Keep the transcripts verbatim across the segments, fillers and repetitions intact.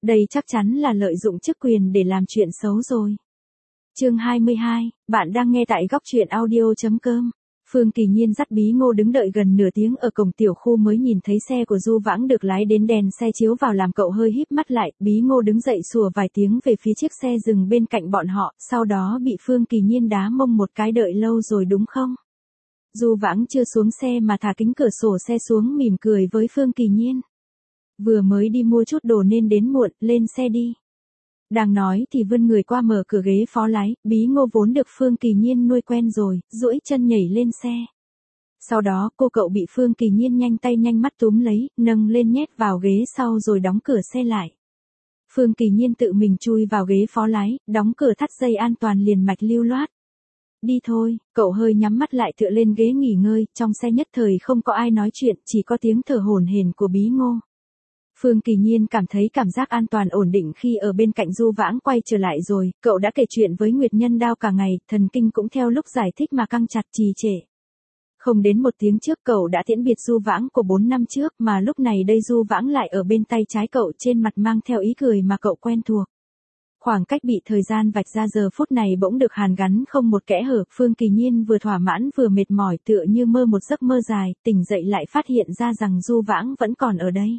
Đây chắc chắn là lợi dụng chức quyền để làm chuyện xấu rồi. Chương hai mươi hai, bạn đang nghe tại góc truyện audio chấm com. Phương Kỳ Nhiên dắt Bí Ngô đứng đợi gần nửa tiếng ở cổng tiểu khu mới nhìn thấy xe của Du Vãng được lái đến, đèn xe chiếu vào làm cậu hơi híp mắt lại. Bí Ngô đứng dậy sủa vài tiếng về phía chiếc xe dừng bên cạnh bọn họ, sau đó bị Phương Kỳ Nhiên đá mông một cái. Đợi lâu rồi đúng không? Du Vãng chưa xuống xe mà thả kính cửa sổ xe xuống, mỉm cười với Phương Kỳ Nhiên. Vừa mới đi mua chút đồ nên đến muộn, lên xe đi. Đang nói thì vươn người qua mở cửa ghế phó lái. Bí Ngô vốn được Phương Kỳ Nhiên nuôi quen rồi, duỗi chân nhảy lên xe. Sau đó cô cậu bị Phương Kỳ Nhiên nhanh tay nhanh mắt túm lấy, nâng lên nhét vào ghế sau rồi đóng cửa xe lại. Phương Kỳ Nhiên tự mình chui vào ghế phó lái, đóng cửa thắt dây an toàn liền mạch lưu loát. Đi thôi, cậu hơi nhắm mắt lại tựa lên ghế nghỉ ngơi, trong xe nhất thời không có ai nói chuyện, chỉ có tiếng thở hổn hển của Bí Ngô. Phương Kỳ Nhiên cảm thấy cảm giác an toàn ổn định khi ở bên cạnh Du Vãng. Quay trở lại rồi, cậu đã kể chuyện với Nguyệt Nhân Đao cả ngày, thần kinh cũng theo lúc giải thích mà căng chặt trì trệ. Không đến một tiếng trước cậu đã tiễn biệt Du Vãng của bốn năm trước, mà lúc này đây Du Vãng lại ở bên tay trái cậu, trên mặt mang theo ý cười mà cậu quen thuộc. Khoảng cách bị thời gian vạch ra giờ phút này bỗng được hàn gắn không một kẽ hở. Phương Kỳ Nhiên vừa thỏa mãn vừa mệt mỏi, tựa như mơ một giấc mơ dài, tỉnh dậy lại phát hiện ra rằng Du Vãng vẫn còn ở đây.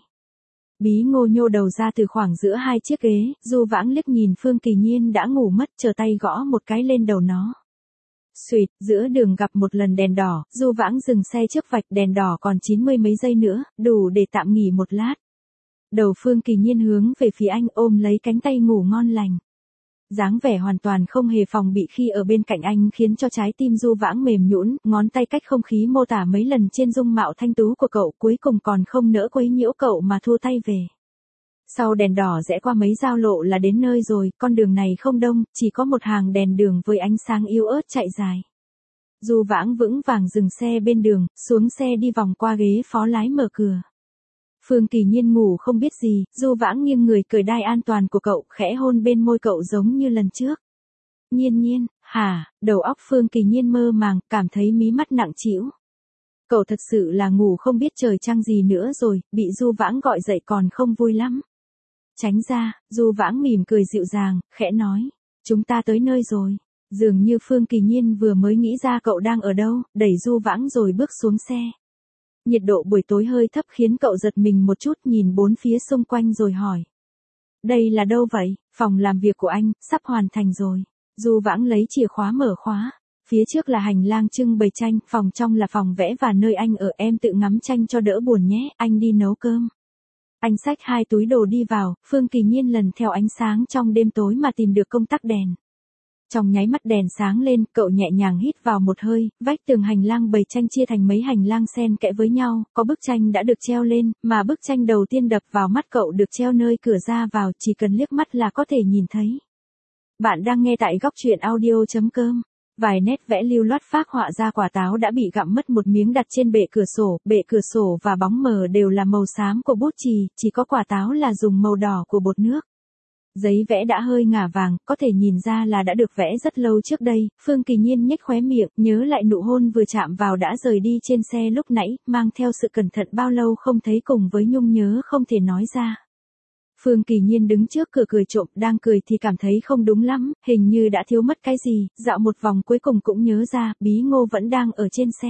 Bí Ngô nhô đầu ra từ khoảng giữa hai chiếc ghế, Du Vãng liếc nhìn Phương Kỳ Nhiên đã ngủ mất, chờ tay gõ một cái lên đầu nó. Xuỵt, giữa đường gặp một lần đèn đỏ, Du Vãng dừng xe trước vạch đèn đỏ còn chín mươi mấy giây nữa, đủ để tạm nghỉ một lát. Đầu Phương Kỳ Nhiên hướng về phía anh, ôm lấy cánh tay ngủ ngon lành. Dáng vẻ hoàn toàn không hề phòng bị khi ở bên cạnh anh khiến cho trái tim Du Vãng mềm nhũn, ngón tay cách không khí mô tả mấy lần trên dung mạo thanh tú của cậu, cuối cùng còn không nỡ quấy nhiễu cậu mà thua tay về. Sau đèn đỏ rẽ qua mấy giao lộ là đến nơi rồi, con đường này không đông, chỉ có một hàng đèn đường với ánh sáng yếu ớt chạy dài. Du Vãng vững vàng dừng xe bên đường, xuống xe đi vòng qua ghế phó lái mở cửa. Phương Kỳ Nhiên ngủ không biết gì, Du Vãng nghiêng người cởi đai an toàn của cậu, khẽ hôn bên môi cậu giống như lần trước. Nhiên Nhiên, hả? Đầu óc Phương Kỳ Nhiên mơ màng, cảm thấy mí mắt nặng trĩu. Cậu thật sự là ngủ không biết trời trăng gì nữa rồi, bị Du Vãng gọi dậy còn không vui lắm. Tránh ra, Du Vãng mỉm cười dịu dàng, khẽ nói, chúng ta tới nơi rồi. Dường như Phương Kỳ Nhiên vừa mới nghĩ ra cậu đang ở đâu, đẩy Du Vãng rồi bước xuống xe. Nhiệt độ buổi tối hơi thấp khiến cậu giật mình một chút, nhìn bốn phía xung quanh rồi hỏi. Đây là đâu vậy? Phòng làm việc của anh, sắp hoàn thành rồi. Du Vãng lấy chìa khóa mở khóa. Phía trước là hành lang trưng bày tranh, phòng trong là phòng vẽ và nơi anh ở, em tự ngắm tranh cho đỡ buồn nhé, anh đi nấu cơm. Anh xách hai túi đồ đi vào, Phương Kỳ Nhiên lần theo ánh sáng trong đêm tối mà tìm được công tắc đèn. Trong nháy mắt đèn sáng lên, cậu nhẹ nhàng hít vào một hơi, vách tường hành lang bày tranh chia thành mấy hành lang xen kẽ với nhau, có bức tranh đã được treo lên, mà bức tranh đầu tiên đập vào mắt cậu được treo nơi cửa ra vào, chỉ cần liếc mắt là có thể nhìn thấy. Bạn đang nghe tại góc truyện audio chấm com. Vài nét vẽ lưu loát phác họa ra quả táo đã bị gặm mất một miếng đặt trên bệ cửa sổ, bệ cửa sổ và bóng mờ đều là màu xám của bút chì, chỉ có quả táo là dùng màu đỏ của bột nước. Giấy vẽ đã hơi ngả vàng, có thể nhìn ra là đã được vẽ rất lâu trước đây. Phương Kỳ Nhiên nhếch khóe miệng, nhớ lại nụ hôn vừa chạm vào đã rời đi trên xe lúc nãy, mang theo sự cẩn thận bao lâu không thấy cùng với nhung nhớ không thể nói ra. Phương Kỳ Nhiên đứng trước cửa cười trộm, đang cười thì cảm thấy không đúng lắm, hình như đã thiếu mất cái gì, dạo một vòng cuối cùng cũng nhớ ra, Bí Ngô vẫn đang ở trên xe.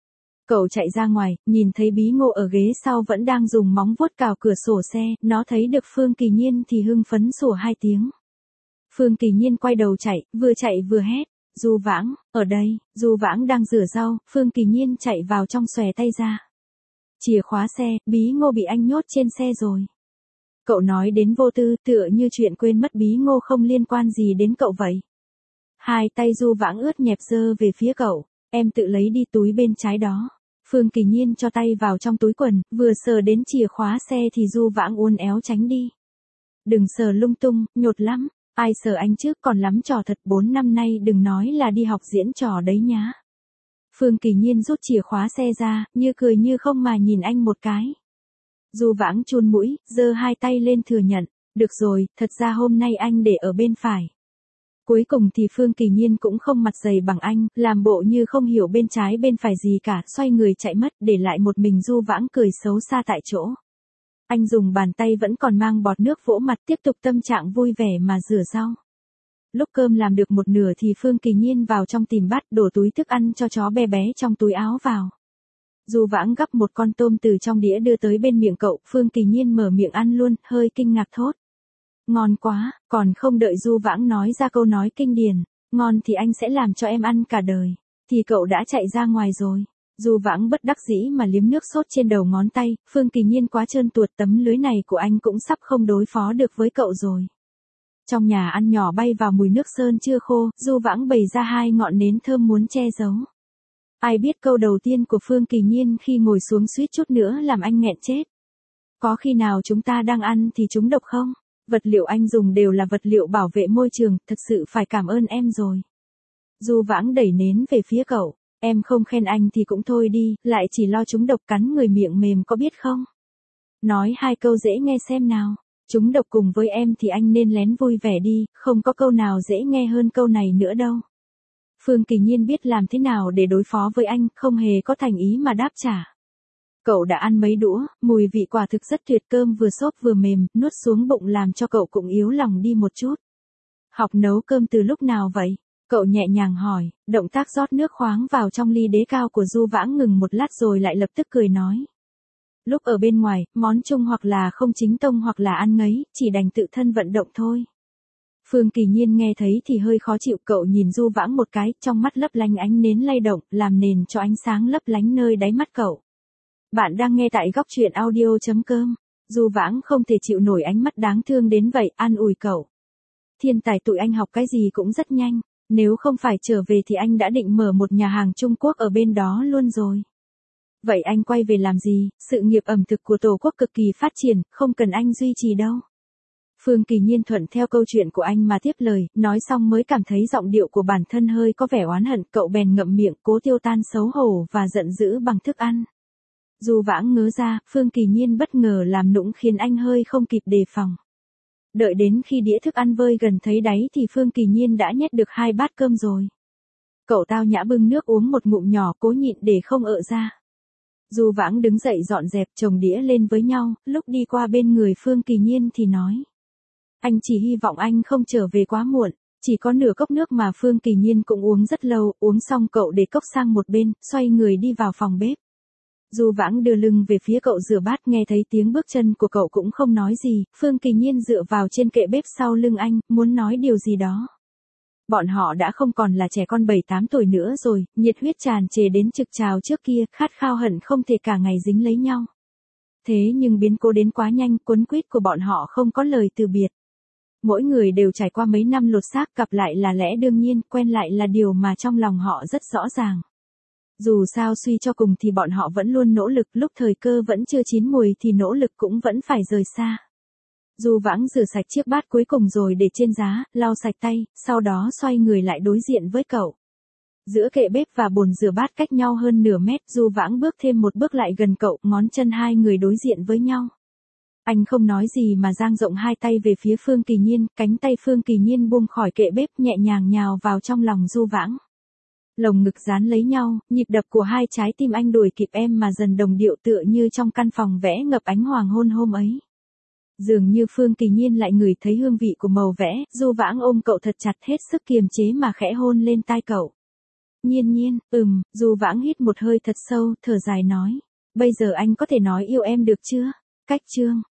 Cậu chạy ra ngoài, nhìn thấy Bí Ngô ở ghế sau vẫn đang dùng móng vuốt cào cửa sổ xe, nó thấy được Phương Kỳ Nhiên thì hưng phấn sủa hai tiếng. Phương Kỳ Nhiên quay đầu chạy, vừa chạy vừa hét, Du Vãng, ở đây. Du Vãng đang rửa rau, Phương Kỳ Nhiên chạy vào trong xòe tay ra. Chìa khóa xe, Bí Ngô bị anh nhốt trên xe rồi. Cậu nói đến vô tư, tựa như chuyện quên mất Bí Ngô không liên quan gì đến cậu vậy. Hai tay Du Vãng ướt nhẹp giơ về phía cậu, em tự lấy đi túi bên trái đó. Phương Kỳ Nhiên cho tay vào trong túi quần, vừa sờ đến chìa khóa xe thì Du Vãng uốn éo tránh đi. Đừng sờ lung tung, nhột lắm, ai sờ anh chứ, còn lắm trò thật, bốn năm nay đừng nói là đi học diễn trò đấy nhá. Phương Kỳ Nhiên rút chìa khóa xe ra, như cười như không mà nhìn anh một cái. Du Vãng chun mũi, giơ hai tay lên thừa nhận, được rồi, thật ra hôm nay anh để ở bên phải. Cuối cùng thì Phương Kỳ Nhiên cũng không mặt dày bằng anh, làm bộ như không hiểu bên trái bên phải gì cả, xoay người chạy mất, để lại một mình Du Vãng cười xấu xa tại chỗ. Anh dùng bàn tay vẫn còn mang bọt nước vỗ mặt tiếp tục tâm trạng vui vẻ mà rửa rau. Lúc cơm làm được một nửa thì Phương Kỳ Nhiên vào trong tìm bát đổ túi thức ăn cho chó bé bé trong túi áo vào. Du Vãng gắp một con tôm từ trong đĩa đưa tới bên miệng cậu, Phương Kỳ Nhiên mở miệng ăn luôn, hơi kinh ngạc thốt. Ngon quá, còn không đợi Du Vãng nói ra câu nói kinh điển, ngon thì anh sẽ làm cho em ăn cả đời, thì cậu đã chạy ra ngoài rồi. Du Vãng bất đắc dĩ mà liếm nước sốt trên đầu ngón tay, Phương Kỳ Nhiên quá trơn tuột, tấm lưới này của anh cũng sắp không đối phó được với cậu rồi. Trong nhà ăn nhỏ bay vào mùi nước sơn chưa khô, Du Vãng bày ra hai ngọn nến thơm muốn che giấu. Ai biết câu đầu tiên của Phương Kỳ Nhiên khi ngồi xuống suýt chút nữa làm anh nghẹn chết. Có khi nào chúng ta đang ăn thì chúng độc không? Vật liệu anh dùng đều là vật liệu bảo vệ môi trường, thực sự phải cảm ơn em rồi. Du Vãng đẩy nến về phía cậu, em không khen anh thì cũng thôi đi, lại chỉ lo chúng độc cắn người miệng mềm có biết không? Nói hai câu dễ nghe xem nào. Chúng độc cùng với em thì anh nên lén vui vẻ đi, không có câu nào dễ nghe hơn câu này nữa đâu. Phương Kỳ Nhiên biết làm thế nào để đối phó với anh, không hề có thành ý mà đáp trả. Cậu đã ăn mấy đũa, mùi vị quả thực rất tuyệt, cơm vừa xốp vừa mềm, nuốt xuống bụng làm cho cậu cũng yếu lòng đi một chút. Học nấu cơm từ lúc nào vậy? Cậu nhẹ nhàng hỏi, động tác rót nước khoáng vào trong ly đế cao của Du Vãng ngừng một lát rồi lại lập tức cười nói. Lúc ở bên ngoài, món chung hoặc là không chính tông hoặc là ăn ngấy, chỉ đành tự thân vận động thôi. Phương Kỳ Nhiên nghe thấy thì hơi khó chịu, cậu nhìn Du Vãng một cái, trong mắt lấp lánh ánh nến lay động, làm nền cho ánh sáng lấp lánh nơi đáy mắt cậu. Bạn đang nghe tại góc truyện audio chấm com. Du Vãng không thể chịu nổi ánh mắt đáng thương đến vậy, an ủi cậu. Thiên tài tụi anh học cái gì cũng rất nhanh, nếu không phải trở về thì anh đã định mở một nhà hàng Trung Quốc ở bên đó luôn rồi. Vậy anh quay về làm gì, sự nghiệp ẩm thực của Tổ quốc cực kỳ phát triển, không cần anh duy trì đâu. Phương Kỳ Nhiên thuận theo câu chuyện của anh mà tiếp lời, nói xong mới cảm thấy giọng điệu của bản thân hơi có vẻ oán hận, cậu bèn ngậm miệng, cố tiêu tan xấu hổ và giận dữ bằng thức ăn. Du Vãng ngớ ra, Phương Kỳ Nhiên bất ngờ làm nũng khiến anh hơi không kịp đề phòng. Đợi đến khi đĩa thức ăn vơi gần thấy đáy thì Phương Kỳ Nhiên đã nhét được hai bát cơm rồi. Cậu tao nhã bưng nước uống một ngụm nhỏ, cố nhịn để không ợ ra. Du Vãng đứng dậy dọn dẹp chồng đĩa lên với nhau, lúc đi qua bên người Phương Kỳ Nhiên thì nói. Anh chỉ hy vọng anh không trở về quá muộn, chỉ có nửa cốc nước mà Phương Kỳ Nhiên cũng uống rất lâu, uống xong cậu để cốc sang một bên, xoay người đi vào phòng bếp. Du Vãng đưa lưng về phía cậu rửa bát, nghe thấy tiếng bước chân của cậu cũng không nói gì, Phương Kỳ Nhiên dựa vào trên kệ bếp sau lưng anh, muốn nói điều gì đó. Bọn họ đã không còn là trẻ con bảy tám tuổi nữa rồi, nhiệt huyết tràn trề đến trực trào trước kia, khát khao hận không thể cả ngày dính lấy nhau. Thế nhưng biến cố đến quá nhanh, quấn quýt của bọn họ không có lời từ biệt. Mỗi người đều trải qua mấy năm lột xác, gặp lại là lẽ đương nhiên, quen lại là điều mà trong lòng họ rất rõ ràng. Dù sao suy cho cùng thì bọn họ vẫn luôn nỗ lực, lúc thời cơ vẫn chưa chín mùi thì nỗ lực cũng vẫn phải rời xa. Du Vãng rửa sạch chiếc bát cuối cùng rồi để trên giá, lau sạch tay, sau đó xoay người lại đối diện với cậu. Giữa kệ bếp và bồn rửa bát cách nhau hơn nửa mét, Du Vãng bước thêm một bước lại gần cậu, ngón chân hai người đối diện với nhau. Anh không nói gì mà dang rộng hai tay về phía Phương Kỳ Nhiên, cánh tay Phương Kỳ Nhiên buông khỏi kệ bếp nhẹ nhàng nhào vào trong lòng Du Vãng. Lồng ngực dán lấy nhau, nhịp đập của hai trái tim anh đuổi kịp em mà dần đồng điệu tựa như trong căn phòng vẽ ngập ánh hoàng hôn hôm ấy. Dường như Phương Kỳ Nhiên lại ngửi thấy hương vị của màu vẽ, Du Vãng ôm cậu thật chặt hết sức kiềm chế mà khẽ hôn lên tai cậu. Nhiên Nhiên, ừm, Du Vãng hít một hơi thật sâu, thở dài nói. Bây giờ anh có thể nói yêu em được chưa? Cách chương.